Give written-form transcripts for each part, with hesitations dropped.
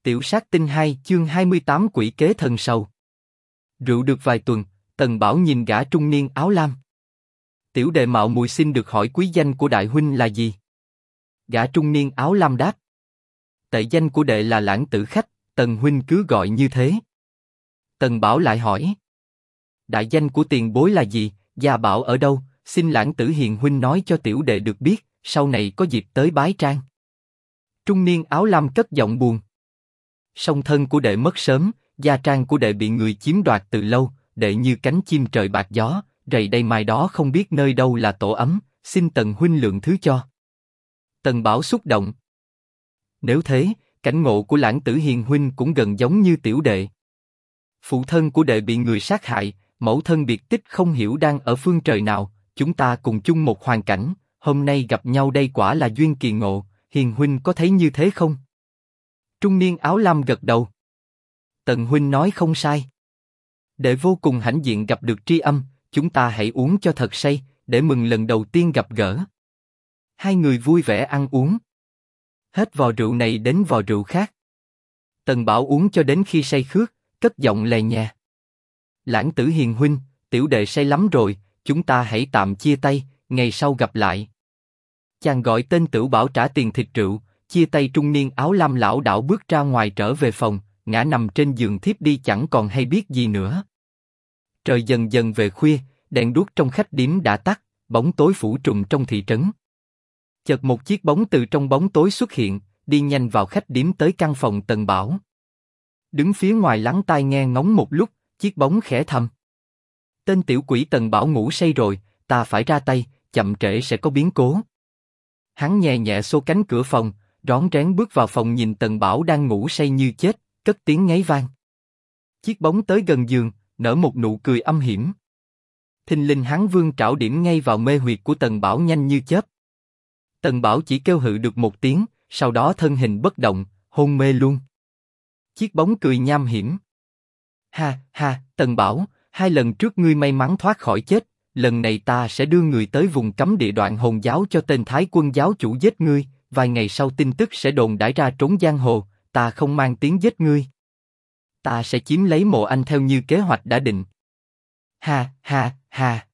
Tiểu sát tinh 2 chương 28 quỷ kế thần sầu. Rượu được vài tuần, Tần Bảo nhìn gã trung niên áo lam. Tiểu đệ mạo muội xin được hỏi quý danh của đại huynh là gì? Gã trung niên áo lam đáp. Tệ danh của đệ là Lãng Tử Khách, Tần huynh cứ gọi như thế. Tần Bảo lại hỏi. Đại danh của tiền bối là gì, gia bảo ở đâu, xin Lãng Tử hiền huynh nói cho tiểu đệ được biết, sau này có dịp tới bái trang. Trung niên áo lam cất giọng buồn. Song thân của đệ mất sớm, gia trang của đệ bị người chiếm đoạt từ lâu, đệ như cánh chim trời bạc gió, rày đây mai đó không biết nơi đâu là tổ ấm, xin Tần huynh lượng thứ cho. Tần Bảo xúc động. Nếu thế, cảnh ngộ của Lãng Tử hiền huynh cũng gần giống như tiểu đệ. Phụ thân của đệ bị người sát hại, mẫu thân biệt tích không hiểu đang ở phương trời nào, chúng ta cùng chung một hoàn cảnh, hôm nay gặp nhau đây quả là duyên kỳ ngộ, hiền huynh có thấy như thế không? Trung niên áo lam gật đầu. Tần huynh nói không sai. Đệ vô cùng hãnh diện gặp được tri âm, chúng ta hãy uống cho thật say, để mừng lần đầu tiên gặp gỡ. Hai người vui vẻ ăn uống. Hết vò rượu này đến vò rượu khác. Tần Bảo uống cho đến khi say khướt, cất giọng lè nhè. Lãng Tử hiền huynh, tiểu đệ say lắm rồi, chúng ta hãy tạm chia tay, ngày sau gặp lại. Chàng gọi tên Tửu Bảo trả tiền thịt rượu, chia tay trung niên áo lam lão đảo bước ra ngoài trở về phòng, ngã nằm trên giường thiếp đi chẳng còn hay biết gì nữa. Trời dần dần về khuya, đèn đuốc trong khách điếm đã tắt, bóng tối phủ trùm trong thị trấn. Chợt một chiếc bóng từ trong bóng tối xuất hiện, đi nhanh vào khách điếm tới căn phòng Tần Bảo. Đứng phía ngoài lắng tai nghe ngóng một lúc, chiếc bóng khẽ thầm. Tên tiểu quỷ Tần Bảo ngủ say rồi, ta phải ra tay, chậm trễ sẽ có biến cố. Hắn nhẹ nhẹ xô cánh cửa phòng, rón rén bước vào phòng nhìn Tần Bảo đang ngủ say như chết, cất tiếng ngáy vang. Chiếc bóng tới gần giường, nở một nụ cười âm hiểm. Thình lình hắn vươn trảo điểm ngay vào mê huyệt của Tần Bảo nhanh như chớp. Tần Bảo chỉ kêu hự được một tiếng, sau đó thân hình bất động, hôn mê luôn. Chiếc bóng cười nham hiểm. Ha ha, Tần Bảo, 2 lần trước ngươi may mắn thoát khỏi chết, lần này ta sẽ đưa người tới vùng cấm địa Đoạn Hồn giáo cho tên Thái Quân giáo chủ giết ngươi. Vài ngày sau tin tức sẽ đồn đãi ra trốn giang hồ, ta không mang tiếng giết ngươi. Ta sẽ chiếm lấy mộ anh theo như kế hoạch đã định. Ha ha ha.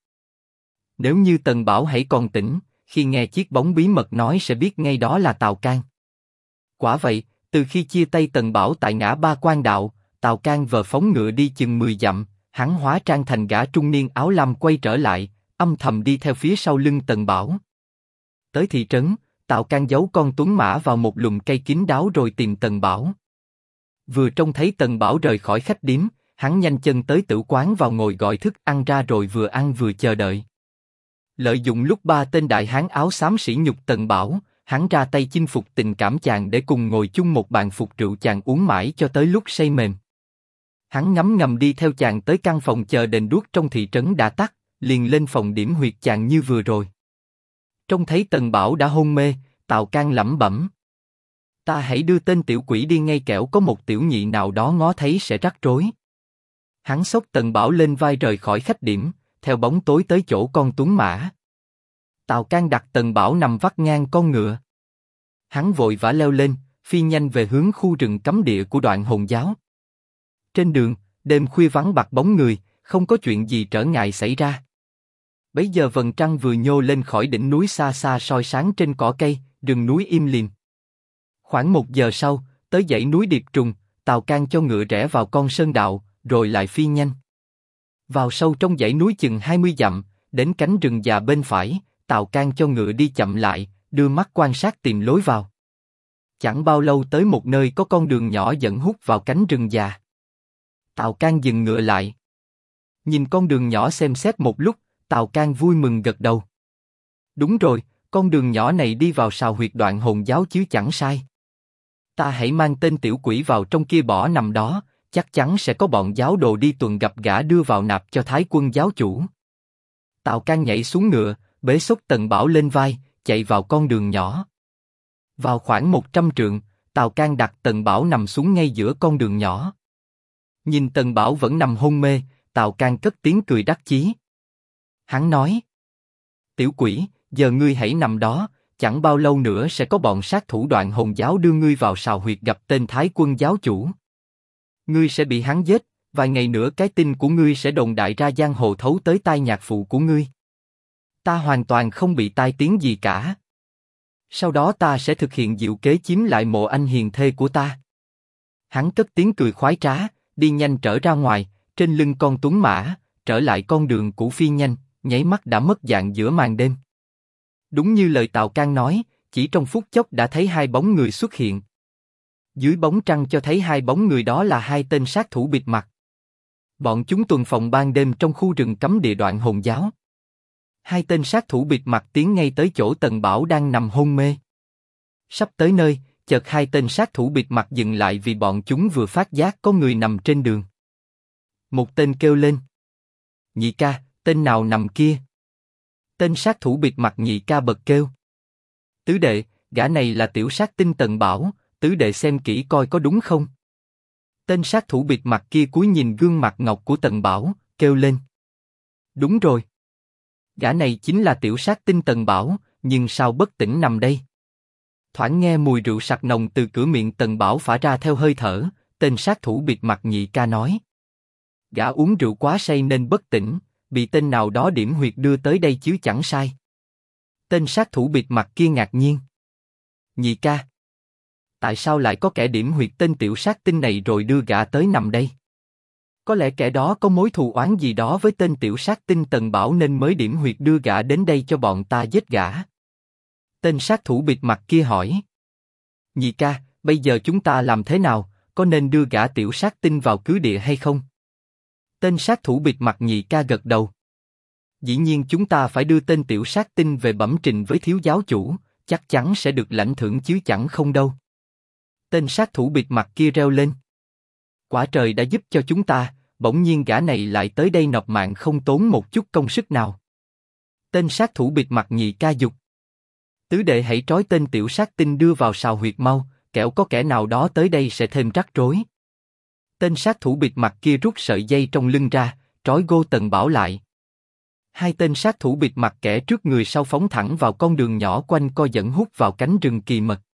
Nếu như Tần Bảo hãy còn tỉnh, khi nghe chiếc bóng bí mật nói sẽ biết ngay đó là Tào Cang. Quả vậy, từ khi chia tay Tần Bảo tại ngã ba Quan Đạo, Tào Cang vờ phóng ngựa đi chừng 10 dặm, hắn hóa trang thành gã trung niên áo lam quay trở lại, âm thầm đi theo phía sau lưng Tần Bảo. Tới thị trấn, Tào Cang giấu con tuấn mã vào một lùm cây kín đáo rồi tìm Tần Bảo. Vừa trông thấy Tần Bảo rời khỏi khách điếm, hắn nhanh chân tới tử quán vào ngồi gọi thức ăn ra rồi vừa ăn vừa chờ đợi. Lợi dụng lúc 3 tên đại hán áo xám sỉ nhục Tần Bảo, hắn ra tay chinh phục tình cảm chàng để cùng ngồi chung một bàn phục rượu chàng uống mãi cho tới lúc say mềm. Hắn ngấm ngầm đi theo chàng tới căn phòng chờ đèn đuốc trong thị trấn đã tắt, liền lên phòng điểm huyệt chàng như vừa rồi. Trông thấy Tần Bảo đã hôn mê, Tào Cang lẩm bẩm. Ta hãy đưa tên tiểu quỷ đi ngay kẻo có một tiểu nhị nào đó ngó thấy sẽ rắc rối. Hắn xốc Tần Bảo lên vai rời khỏi khách điểm, theo bóng tối tới chỗ con tuấn mã. Tào Cang đặt Tần Bảo nằm vắt ngang con ngựa. Hắn vội vã leo lên, phi nhanh về hướng khu rừng cấm địa của Đoạn Hồn giáo. Trên đường, đêm khuya vắng bặt bóng người, không có chuyện gì trở ngại xảy ra. Bấy giờ vầng trăng vừa nhô lên khỏi đỉnh núi xa xa soi sáng trên cỏ cây, rừng núi im lìm. Khoảng 1 giờ sau, tới dãy núi Điệp Trùng, Tào Cang cho ngựa rẽ vào con sơn đạo, rồi lại phi nhanh. Vào sâu trong dãy núi chừng 20 dặm, đến cánh rừng già bên phải, Tào Cang cho ngựa đi chậm lại, đưa mắt quan sát tìm lối vào. Chẳng bao lâu tới một nơi có con đường nhỏ dẫn hút vào cánh rừng già. Tào Cang dừng ngựa lại. Nhìn con đường nhỏ xem xét một lúc, Tào Cang vui mừng gật đầu. Đúng rồi, con đường nhỏ này đi vào sào huyệt Đoạn Hồn giáo chứ chẳng sai. Ta hãy mang tên tiểu quỷ vào trong kia bỏ nằm đó, chắc chắn sẽ có bọn giáo đồ đi tuần gặp gã đưa vào nạp cho Thái Quân giáo chủ. Tào Cang nhảy xuống ngựa, bế xốc Tần Bảo lên vai, chạy vào con đường nhỏ. Vào khoảng 100 trượng, Tào Cang đặt Tần Bảo nằm xuống ngay giữa con đường nhỏ. Nhìn Tần Bảo vẫn nằm hôn mê, Tào Cang cất tiếng cười đắc chí. Hắn nói: Tiểu quỷ, giờ ngươi hãy nằm đó, chẳng bao lâu nữa sẽ có bọn sát thủ Đoạn Hồn giáo đưa ngươi vào sào huyệt gặp tên Thái Quân giáo chủ. Ngươi sẽ bị hắn giết, vài ngày nữa cái tin của ngươi sẽ đồn đại ra giang hồ thấu tới tai nhạc phụ của ngươi. Ta hoàn toàn không bị tai tiếng gì cả. Sau đó ta sẽ thực hiện diệu kế chiếm lại mộ anh hiền thê của ta. Hắn cất tiếng cười khoái trá, đi nhanh trở ra ngoài, trên lưng con tuấn mã, trở lại con đường cũ phi nhanh, nháy mắt đã mất dạng giữa màn đêm. Đúng như lời Tào Cang nói, chỉ trong phút chốc đã thấy hai bóng người xuất hiện. Dưới bóng trăng cho thấy hai bóng người đó là hai tên sát thủ bịt mặt. Bọn chúng tuần phòng ban đêm trong khu rừng cấm địa Đoạn Hồn giáo. Hai tên sát thủ bịt mặt tiến ngay tới chỗ Tần Bảo đang nằm hôn mê. Sắp tới nơi, chợt hai tên sát thủ bịt mặt dừng lại vì bọn chúng vừa phát giác có người nằm trên đường. Một tên kêu lên: "Nhị ca, tên nào nằm kia?" Tên sát thủ bịt mặt nhị ca bật kêu: "Tứ đệ, gã này là tiểu sát tinh Tần Bảo, tứ đệ xem kỹ coi có đúng không?" Tên sát thủ bịt mặt kia cúi nhìn gương mặt ngọc của Tần Bảo, kêu lên: "Đúng rồi. Gã này chính là tiểu sát tinh Tần Bảo, nhưng sao bất tỉnh nằm đây?" Thoảng nghe mùi rượu sặc nồng từ cửa miệng Tần Bảo phả ra theo hơi thở, tên sát thủ bịt mặt nhị ca nói: "Gã uống rượu quá say nên bất tỉnh, bị tên nào đó điểm huyệt đưa tới đây chứ chẳng sai." Tên sát thủ bịt mặt kia ngạc nhiên: "Nhị ca, tại sao lại có kẻ điểm huyệt tên tiểu sát tinh này rồi đưa gã tới nằm đây? Có lẽ kẻ đó có mối thù oán gì đó với tên tiểu sát tinh Tần Bảo nên mới điểm huyệt đưa gã đến đây cho bọn ta giết gã." Tên sát thủ bịt mặt kia hỏi: "Nhị ca, bây giờ chúng ta làm thế nào, có nên đưa gã tiểu sát tinh vào cứ địa hay không?" Tên sát thủ bịt mặt nhị ca gật đầu: "Dĩ nhiên chúng ta phải đưa tên tiểu sát tinh về bẩm trình với thiếu giáo chủ, chắc chắn sẽ được lãnh thưởng chứ chẳng không đâu." Tên sát thủ bịt mặt kia reo lên: "Quả trời đã giúp cho chúng ta, bỗng nhiên gã này lại tới đây nộp mạng không tốn một chút công sức nào." Tên sát thủ bịt mặt nhị ca giục: "Tứ đệ hãy trói tên tiểu sát tinh đưa vào sào huyệt mau, kẻo có kẻ nào đó tới đây sẽ thêm rắc rối." Tên sát thủ bịt mặt kia rút sợi dây trong lưng ra, trói gô Tần Bảo lại. Hai tên sát thủ bịt mặt kẻ trước người sau phóng thẳng vào con đường nhỏ quanh co dẫn hút vào cánh rừng kỳ mật.